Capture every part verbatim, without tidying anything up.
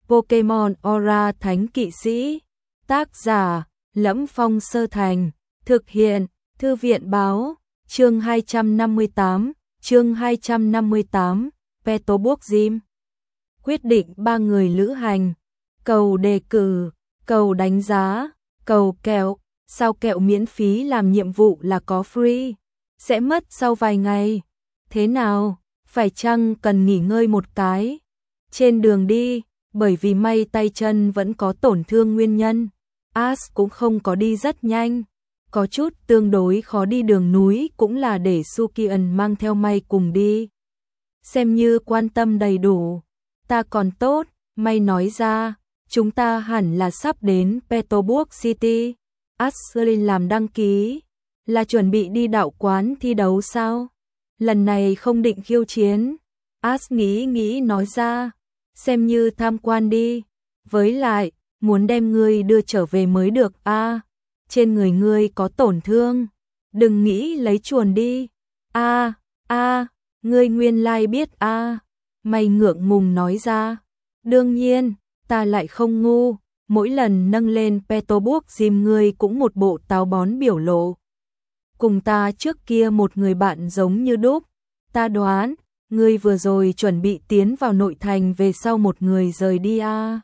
Pokemon Aura Thánh Kỵ Sĩ. Tác giả Lẫm Phong Sơ Thành. Thực hiện Thư viện Báo. Chương hai trăm năm mươi tám. Chương hai trăm năm mươi tám. Petalburg Gym. Quyết định ba người lữ hành. Cầu đề cử, cầu đánh giá, cầu kẹo. Sao kẹo miễn phí làm nhiệm vụ là có free, sẽ mất sau vài ngày. Thế nào, phải chăng cần nghỉ ngơi một cái? Trên đường đi, bởi vì may tay chân vẫn có tổn thương nguyên nhân, Ash cũng không có đi rất nhanh. Có chút tương đối khó đi đường núi cũng là để Sukian mang theo May cùng đi. Xem như quan tâm đầy đủ. Ta còn tốt, May nói ra, chúng ta hẳn là sắp đến Petalburg City. Ashley làm đăng ký, là chuẩn bị đi đạo quán thi đấu sao? Lần này không định khiêu chiến. Ash nghĩ nghĩ nói ra, xem như tham quan đi. Với lại, muốn đem ngươi đưa trở về mới được a. À, trên người ngươi có tổn thương, đừng nghĩ lấy chuồn đi. A, a, ngươi nguyên lai biết a. À. May ngượng ngùng nói ra, đương nhiên, ta lại không ngu. Mỗi lần nâng lên Petalburg Gym ngươi cũng một bộ táo bón biểu lộ. Cùng ta trước kia một người bạn giống như đúc. Ta đoán, ngươi vừa rồi chuẩn bị tiến vào nội thành về sau một người rời đi a. À.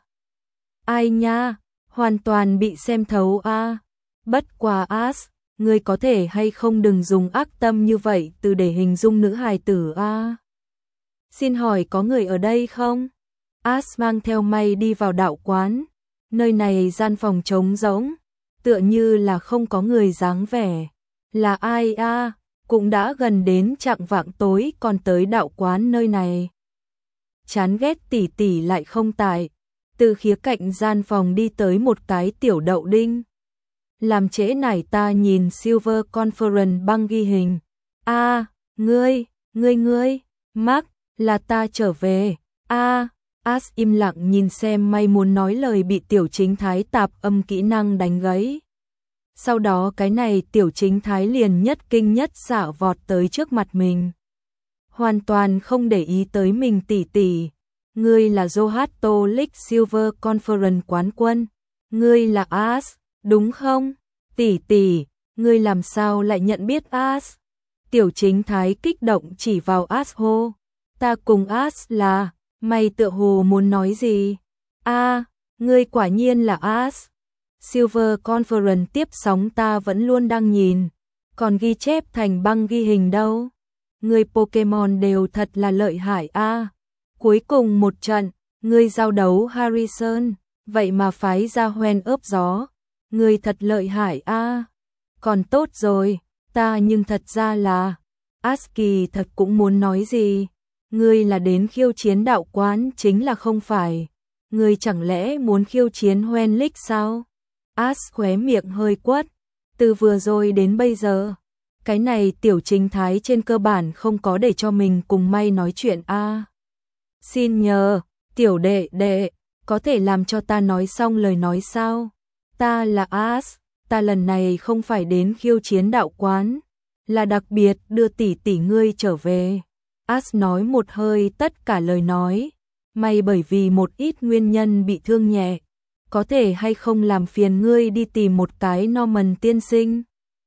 Ai nha, hoàn toàn bị xem thấu a. À. Bất quá Ash, ngươi có thể hay không đừng dùng ác tâm như vậy từ để hình dung nữ hài tử a. À. Xin hỏi có người ở đây không? Ash mang theo May đi vào đạo quán. Nơi này gian phòng trống rỗng, tựa như là không có người dáng vẻ. Là ai a? À? Cũng đã gần đến chạng vạng tối còn tới đạo quán nơi này. Chán ghét tỷ tỷ lại không tại. Từ khía cạnh gian phòng đi tới một cái tiểu đậu đinh. Làm trễ nải ta nhìn Silver Conference băng ghi hình. A, à, ngươi, ngươi ngươi, Mark, là ta trở về. A. À, Ash im lặng nhìn xem May muốn nói lời bị tiểu chính thái tạp âm kỹ năng đánh gãy. Sau đó cái này tiểu chính thái liền nhất kinh nhất xạ vọt tới trước mặt mình. Hoàn toàn không để ý tới mình tỷ tỷ. Ngươi là Johto League Silver Conference quán quân. Ngươi là Ash, đúng không? Tỷ tỷ, ngươi làm sao lại nhận biết Ash? Tiểu chính thái kích động chỉ vào Ash hô. Ta cùng Ash là... May tựa hồ muốn nói gì? A, à, ngươi quả nhiên là Ash. Silver Conference tiếp sóng ta vẫn luôn đang nhìn, còn ghi chép thành băng ghi hình đâu. Ngươi Pokemon đều thật là lợi hại a. À. Cuối cùng một trận, ngươi giao đấu Harrison, vậy mà phái ra hoen ướp gió. Ngươi thật lợi hại a. À. Còn tốt rồi, ta nhưng thật ra là... Ash kỳ thật cũng muốn nói gì. Ngươi là đến khiêu chiến đạo quán chính là không phải. Ngươi chẳng lẽ muốn khiêu chiến Hoen League sao? Ash khóe miệng hơi quất. Từ vừa rồi đến bây giờ, cái này tiểu chính thái trên cơ bản không có để cho mình cùng May nói chuyện a. À. Xin nhờ, tiểu đệ đệ, có thể làm cho ta nói xong lời nói sao? Ta là Ash, ta lần này không phải đến khiêu chiến đạo quán, là đặc biệt đưa tỷ tỷ ngươi trở về. Ash nói một hơi tất cả lời nói. May bởi vì một ít nguyên nhân bị thương nhẹ. Có thể hay không làm phiền ngươi đi tìm một cái Norman tiên sinh?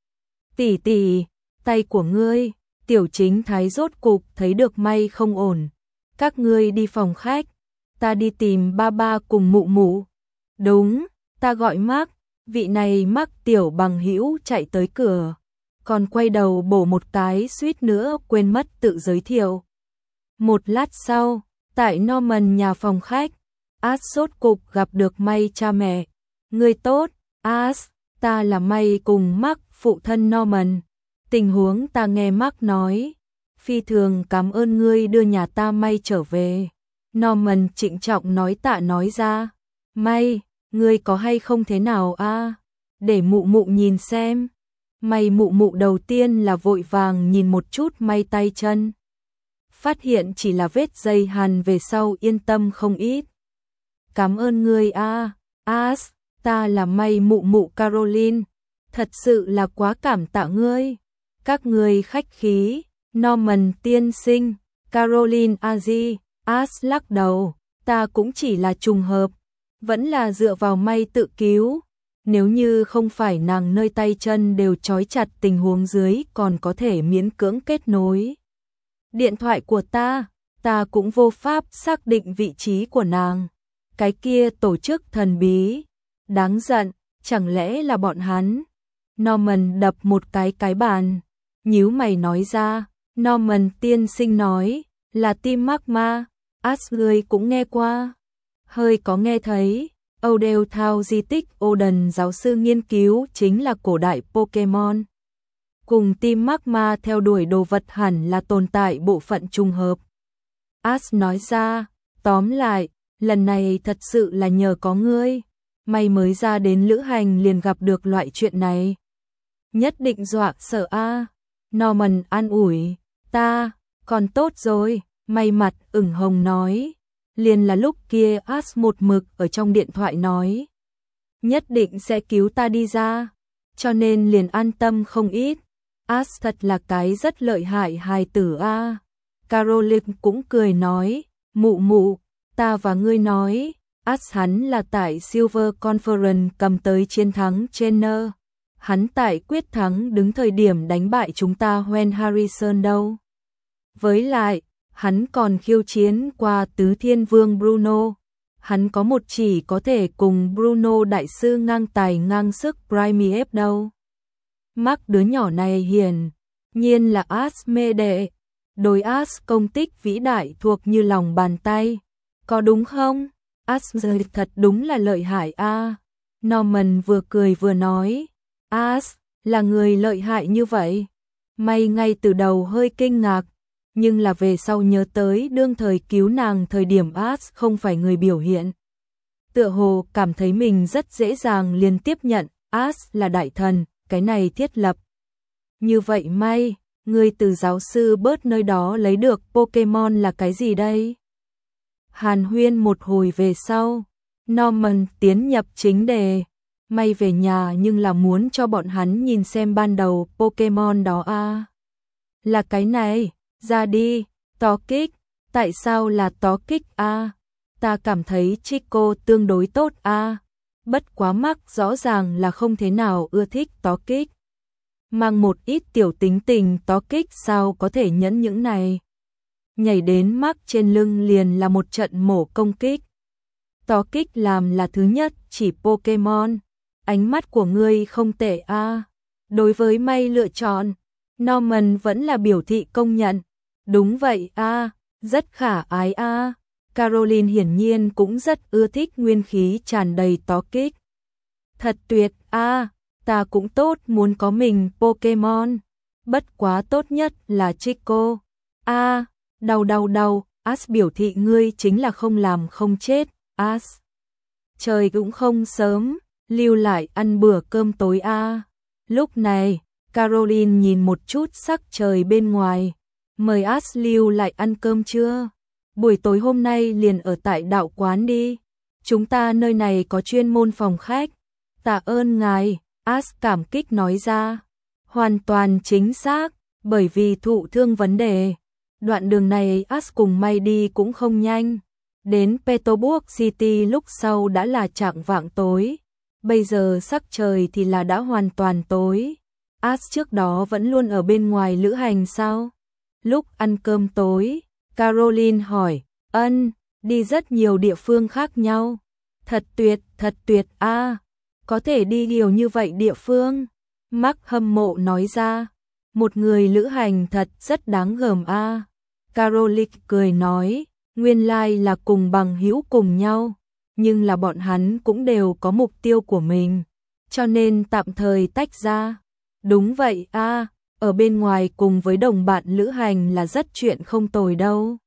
Tỷ tỷ, tay của ngươi. Tiểu chính thái rốt cục thấy được May không ổn. Các ngươi đi phòng khách. Ta đi tìm ba ba cùng mụ mụ. Đúng, ta gọi Mark. Vị này Mark tiểu bằng hữu chạy tới cửa. Còn quay đầu bổ một cái suýt nữa quên mất tự giới thiệu. Một lát sau, tại Norman nhà phòng khách, Ash sốt cục gặp được May cha mẹ. Người tốt, Ash, ta là May cùng Mark phụ thân Norman. Tình huống ta nghe Mark nói, phi thường cảm ơn ngươi đưa nhà ta May trở về. Norman trịnh trọng nói tạ nói ra, May, ngươi có hay không thế nào a? À? Để mụ mụ nhìn xem. May mụ mụ đầu tiên là vội vàng nhìn một chút May tay chân. Phát hiện chỉ là vết dây hằn về sau yên tâm không ít. Cảm ơn ngươi a, Ash, ta là May mụ mụ Caroline. Thật sự là quá cảm tạ ngươi. Các ngươi khách khí, Norman tiên sinh, Caroline Aji, Ash lắc đầu. ta cũng chỉ là trùng hợp, vẫn là dựa vào may tự cứu. Nếu như không phải nàng nơi tay chân đều trói chặt tình huống dưới còn có thể miễn cưỡng kết nối điện thoại của ta, ta cũng vô pháp xác định vị trí của nàng. Cái kia tổ chức thần bí, đáng giận, chẳng lẽ là bọn hắn? Norman đập một cái cái bàn, nhíu mày nói ra. Norman tiên sinh nói, là Team Magma, Ashley cũng nghe qua. Hơi có nghe thấy, Odell Thao di tích Odin giáo sư nghiên cứu chính là cổ đại Pokemon. Cùng Team Magma theo đuổi đồ vật hẳn là tồn tại bộ phận trùng hợp. Ash nói ra, tóm lại, lần này thật sự là nhờ có ngươi. May mới ra đến lữ hành liền gặp được loại chuyện này. Nhất định dọa sợ a. Norman an ủi, ta, còn tốt rồi, may mặt ửng hồng nói. Liền là lúc kia Ash một mực ở trong điện thoại nói. Nhất định sẽ cứu ta đi ra, cho nên liền an tâm không ít. Ash thật là cái rất lợi hại hài tử a. Caroline cũng cười nói, mụ mụ, ta và ngươi nói, Ash hắn là tại Silver Conference cầm tới chiến thắng Trainer. Hắn tại quyết thắng đứng thời điểm đánh bại chúng ta When Harrison đâu. Với lại, hắn còn khiêu chiến qua Tứ Thiên Vương Bruno. Hắn có một chỉ có thể cùng Bruno đại sư ngang tài ngang sức Prime đâu. Mắc đứa nhỏ này hiển nhiên là Ash mê đệ. Đối Ash công tích vĩ đại thuộc như lòng bàn tay. Có đúng không? Ash thật đúng là lợi hại a. Norman vừa cười vừa nói. Ash là người lợi hại như vậy. May ngay từ đầu hơi kinh ngạc. Nhưng là về sau nhớ tới đương thời cứu nàng thời điểm Ash không phải người biểu hiện. Tựa hồ cảm thấy mình rất dễ dàng liền tiếp nhận Ash là đại thần, cái này thiết lập. Như vậy may, người từ giáo sư bớt nơi đó lấy được Pokemon là cái gì đây? Hàn huyên một hồi về sau, Norman tiến nhập chính đề. May về nhà nhưng là muốn cho bọn hắn nhìn xem ban đầu Pokemon đó a. À. Là cái này. Ra đi, Tokic, tại sao là Tokic a? À? Ta cảm thấy Chico tương đối tốt a. À? Bất quá mắc rõ ràng là không thế nào ưa thích Tokic. Mang một ít tiểu tính tình Tokic sao có thể nhẫn những này. Nhảy đến mắc trên lưng liền là một trận mổ công kích. Tokic làm là thứ nhất chỉ Pokemon. Ánh mắt của ngươi không tệ a. À? Đối với may lựa chọn, Norman vẫn là biểu thị công nhận. Đúng vậy a, à, rất khả ái a. À. Caroline hiển nhiên cũng rất ưa thích nguyên khí tràn đầy Tokic. Thật tuyệt a, à, ta cũng tốt muốn có mình Pokemon. Bất quá tốt nhất là Chico. A, à, đau đau đau, Ash biểu thị ngươi chính là không làm không chết, Ash. Trời cũng không sớm, lưu lại ăn bữa cơm tối a. À. Lúc này, Caroline nhìn một chút sắc trời bên ngoài. Mời Ash lưu lại ăn cơm trưa. Buổi tối hôm nay liền ở tại đạo quán đi. Chúng ta nơi này có chuyên môn phòng khách. Tạ ơn ngài, Ash cảm kích nói ra. Hoàn toàn chính xác, bởi vì thụ thương vấn đề. Đoạn đường này Ash cùng May đi cũng không nhanh. Đến Petersburg City lúc sau đã là chạng vạng tối. Bây giờ sắc trời thì là đã hoàn toàn tối. Ash trước đó vẫn luôn ở bên ngoài lữ hành sao? Lúc ăn cơm tối, Caroline hỏi, ân, đi rất nhiều địa phương khác nhau. Thật tuyệt, thật tuyệt a, à, có thể đi nhiều như vậy địa phương. Mark hâm mộ nói ra, một người lữ hành thật rất đáng gờm a. À. Caroline cười nói, nguyên lai là cùng bằng hữu cùng nhau, nhưng là bọn hắn cũng đều có mục tiêu của mình, cho nên tạm thời tách ra. Đúng vậy a. À. Ở bên ngoài cùng với đồng bạn lữ hành là rất chuyện không tồi đâu.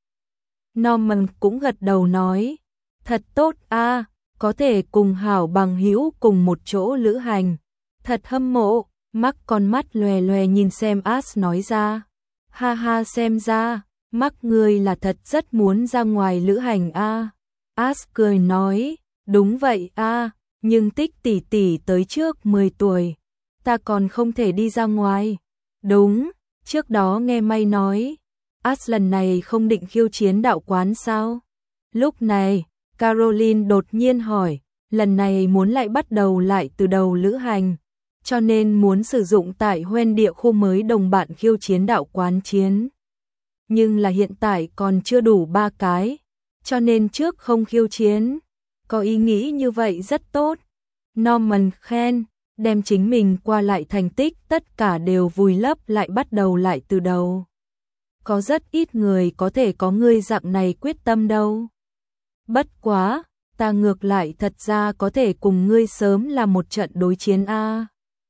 Norman cũng gật đầu nói, thật tốt a, à, có thể cùng hảo bằng hữu cùng một chỗ lữ hành. Thật hâm mộ, Mark con mắt lòe lòe nhìn xem Ash nói ra. Ha ha xem ra, Mark ngươi là thật rất muốn ra ngoài lữ hành a. À. Ash cười nói, đúng vậy a, à, nhưng Tích tỷ tỷ tới trước mười tuổi, ta còn không thể đi ra ngoài. Đúng, trước đó nghe May nói, Ash lần này không định khiêu chiến đạo quán sao? Lúc này, Caroline đột nhiên hỏi, lần này muốn lại bắt đầu lại từ đầu lữ hành, cho nên muốn sử dụng tại Hoen địa khu mới đồng bạn khiêu chiến đạo quán chiến. Nhưng là hiện tại còn chưa đủ ba cái, cho nên trước không khiêu chiến. Có ý nghĩ như vậy rất tốt. Norman khen, đem chính mình qua lại thành tích tất cả đều vùi lấp lại bắt đầu lại từ đầu. Có rất ít người có thể có ngươi dạng này quyết tâm đâu. Bất quá, ta ngược lại thật ra có thể cùng ngươi sớm là một trận đối chiến a.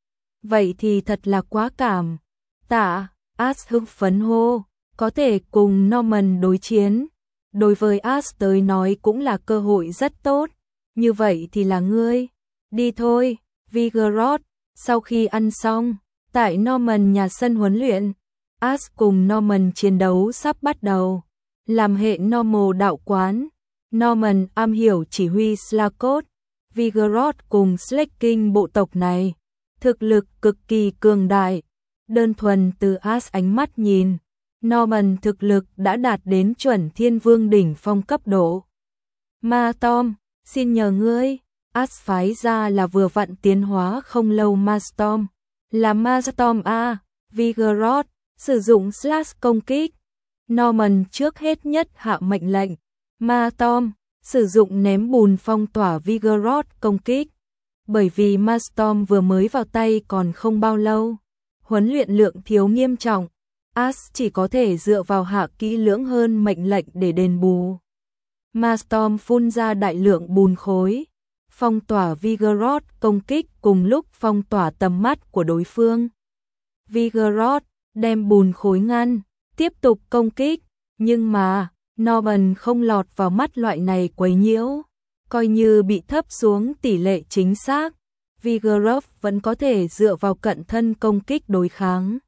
Vậy thì thật là quá cảm. Tạ, As hưng phấn hô, có thể cùng Norman đối chiến. Đối với As tới nói cũng là cơ hội rất tốt. Như vậy thì là ngươi. Đi thôi, Vigorot. Sau khi ăn xong, tại Norman nhà sân huấn luyện, As cùng Norman chiến đấu sắp bắt đầu. Làm hệ normal đạo quán, Norman am hiểu chỉ huy Slakot, Vigorot cùng Slaking bộ tộc này. Thực lực cực kỳ cường đại. Đơn thuần từ As ánh mắt nhìn, Norman thực lực đã đạt đến chuẩn thiên vương đỉnh phong cấp độ. Ma Tom, xin nhờ ngươi. As phái ra là vừa vặn tiến hóa không lâu Ma Storm. Là Ma Storm A, Vigorot, sử dụng slash công kích. Norman trước hết nhất hạ mệnh lệnh. Ma Tom, sử dụng ném bùn phong tỏa Vigorot công kích. Bởi vì Ma Storm vừa mới vào tay còn không bao lâu. Huấn luyện lượng thiếu nghiêm trọng. As chỉ có thể dựa vào hạ kỹ lưỡng hơn mệnh lệnh để đền bù. Ma Storm phun ra đại lượng bùn khối, phong tỏa Vigorot công kích cùng lúc phong tỏa tầm mắt của đối phương. Vigorot đem bùn khối ngăn, tiếp tục công kích, nhưng mà Norman không lọt vào mắt loại này quấy nhiễu, coi như bị thấp xuống tỷ lệ chính xác, Vigorot vẫn có thể dựa vào cận thân công kích đối kháng.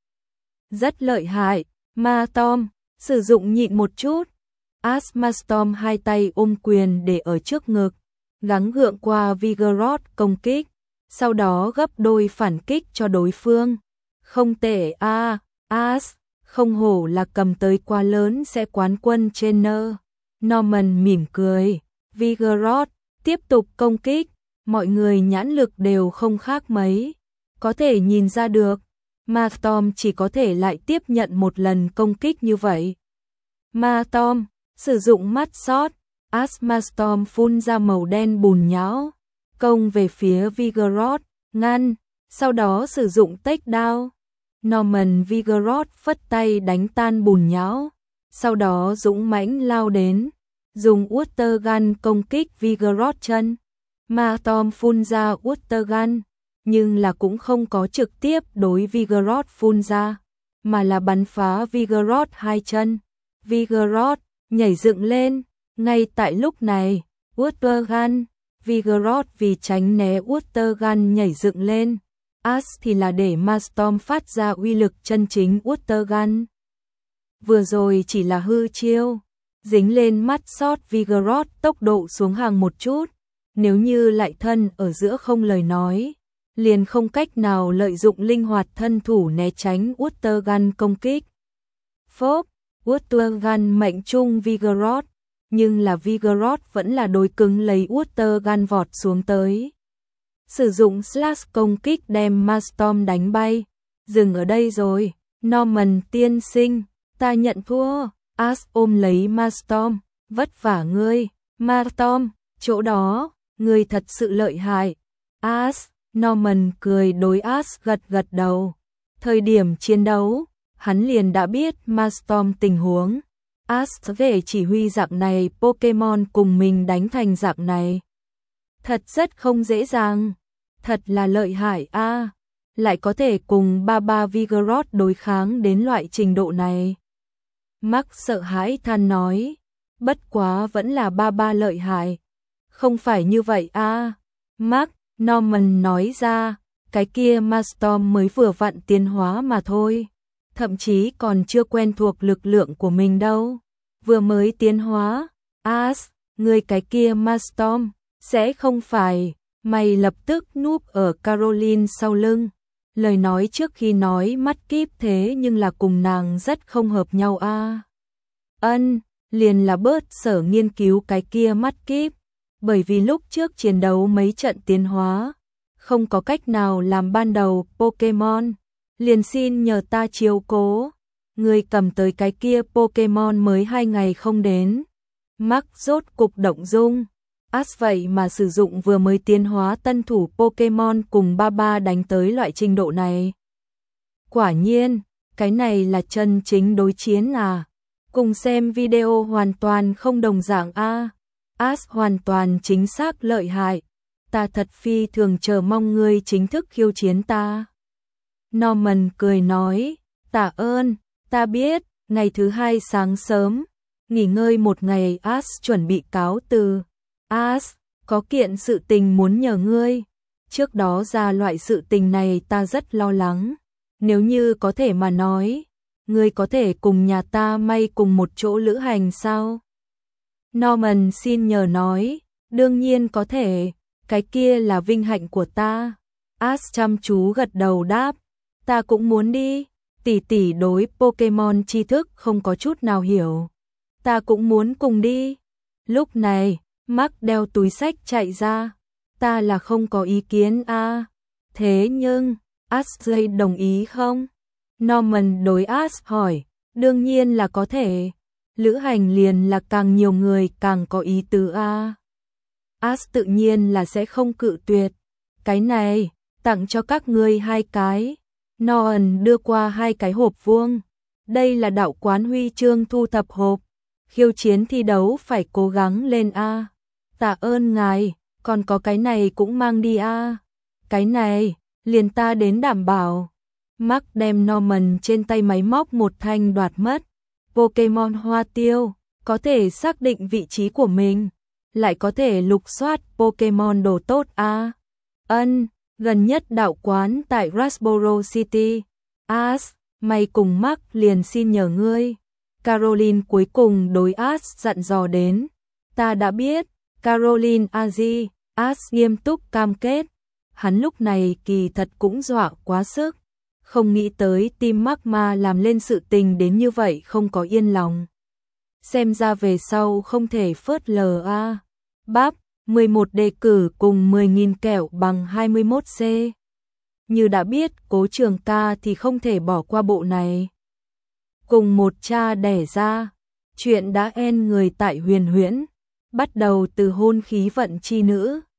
Rất lợi hại, Ma Tom, sử dụng nhịn một chút. As Ma Storm hai tay ôm quyền để ở trước ngực, gắng gượng qua Vigorot công kích, sau đó gấp đôi phản kích cho đối phương. Không tệ a, à, As, không hổ là cầm tới quá lớn sẽ quán quân trainer. Norman mỉm cười, Vigorot tiếp tục công kích, mọi người nhãn lực đều không khác mấy, có thể nhìn ra được. Ma Storm chỉ có thể lại tiếp nhận một lần công kích như vậy. Ma Storm sử dụng mắt sót, As Ma Storm phun ra màu đen bùn nhão, công về phía Vigorot, ngăn, sau đó sử dụng takedown. Norman Vigorot phất tay đánh tan bùn nhão, sau đó dũng mãnh lao đến, dùng Water Gun công kích Vigorot chân. Ma Storm phun ra Water Gun, nhưng là cũng không có trực tiếp đối Vigorot phun ra, mà là bắn phá Vigorot hai chân. Vigorot nhảy dựng lên, ngay tại lúc này, Water Gun, Vigorot vì tránh né Water Gun nhảy dựng lên, As thì là để Ma Storm phát ra uy lực chân chính Water Gun. Vừa rồi chỉ là hư chiêu, dính lên mắt sót Vigorot tốc độ xuống hàng một chút, nếu như lại thân ở giữa không lời nói, liền không cách nào lợi dụng linh hoạt thân thủ né tránh Water Gun công kích. Phốp, Water Gun mệnh trung Vigorot, nhưng là Vigorot vẫn là đối cứng lấy Water Gun vọt xuống tới. Sử dụng slash công kích đem Ma Storm đánh bay. Dừng ở đây rồi, Norman tiên sinh, ta nhận thua. As ôm lấy Ma Storm, vất vả ngươi. Ma Storm, chỗ đó, ngươi thật sự lợi hại. As, Norman cười đối As gật gật đầu. Thời điểm chiến đấu, hắn liền đã biết Ma Storm tình huống. As về chỉ huy dạng này Pokemon cùng mình đánh thành dạng này. Thật rất không dễ dàng. Thật là lợi hại a, à, lại có thể cùng ba ba Vigorot đối kháng đến loại trình độ này. Mark sợ hãi than nói, bất quá vẫn là ba ba lợi hại. Không phải như vậy a, à. Mark, Norman nói ra, cái kia Ma Storm mới vừa vặn tiến hóa mà thôi, thậm chí còn chưa quen thuộc lực lượng của mình đâu. Vừa mới tiến hóa, As, người cái kia Ma Storm, sẽ không phải. Mày lập tức núp ở Caroline sau lưng. Lời nói trước khi nói mắt kíp thế nhưng là cùng nàng rất không hợp nhau a. À. Ân, liền là bớt sở nghiên cứu cái kia mắt kíp, bởi vì lúc trước chiến đấu mấy trận tiến hóa, không có cách nào làm ban đầu Pokemon, liền xin nhờ ta chiếu cố. Người cầm tới cái kia Pokemon mới hai ngày không đến. Mark rốt cục động dung. Ash vậy mà sử dụng vừa mới tiến hóa tân thủ Pokemon cùng ba ba đánh tới loại trình độ này. Quả nhiên, cái này là chân chính đối chiến à. Cùng xem video hoàn toàn không đồng dạng a. À. Ash hoàn toàn chính xác lợi hại. Ta thật phi thường chờ mong ngươi chính thức khiêu chiến ta. Norman cười nói, tạ ơn, ta biết, ngày thứ hai sáng sớm, nghỉ ngơi một ngày. Ash chuẩn bị cáo từ. Ash, có kiện sự tình muốn nhờ ngươi. Trước đó ra loại sự tình này ta rất lo lắng. Nếu như có thể mà nói, ngươi có thể cùng nhà ta may cùng một chỗ lữ hành sao? Norman xin nhờ nói, đương nhiên có thể, cái kia là vinh hạnh của ta. Ash chăm chú gật đầu đáp, ta cũng muốn đi, tỷ tỷ đối Pokemon tri thức không có chút nào hiểu. Ta cũng muốn cùng đi. Lúc này, Mark đeo túi sách chạy ra, ta là không có ý kiến a. À. Thế nhưng, Ashley đồng ý không? Norman đối Ash hỏi, đương nhiên là có thể. Lữ hành liền là càng nhiều người càng có ý tứ a. À. Ash tự nhiên là sẽ không cự tuyệt. Cái này, tặng cho các ngươi hai cái. Norman đưa qua hai cái hộp vuông. Đây là đạo quán huy chương thu thập hộp. Khiêu chiến thi đấu phải cố gắng lên a. À. Tạ ơn ngài, còn có cái này cũng mang đi a. À. Cái này, liền ta đến đảm bảo. Mark đem Norman trên tay máy móc một thanh đoạt mất. Pokemon hoa tiêu, có thể xác định vị trí của mình, lại có thể lục soát Pokemon đồ tốt a. À. Ân, gần nhất đạo quán tại Rasboro City. Ash, mày cùng Mark liền xin nhờ ngươi. Caroline cuối cùng đối Ash dặn dò đến. Ta đã biết, Caroline Aji, Ash nghiêm túc cam kết. Hắn lúc này kỳ thật cũng dọa quá sức. Không nghĩ tới team Magma làm lên sự tình đến như vậy không có yên lòng. Xem ra về sau không thể phớt lờ a. À. Bắp, mười một đề cử cùng mười nghìn kẹo bằng hai mươi mốt C. Như đã biết Cố Trường Ca thì không thể bỏ qua bộ này. Cùng một cha đẻ ra, chuyện đã end người tại Huyền Huyễn, bắt đầu từ hôn khí vận chi nữ.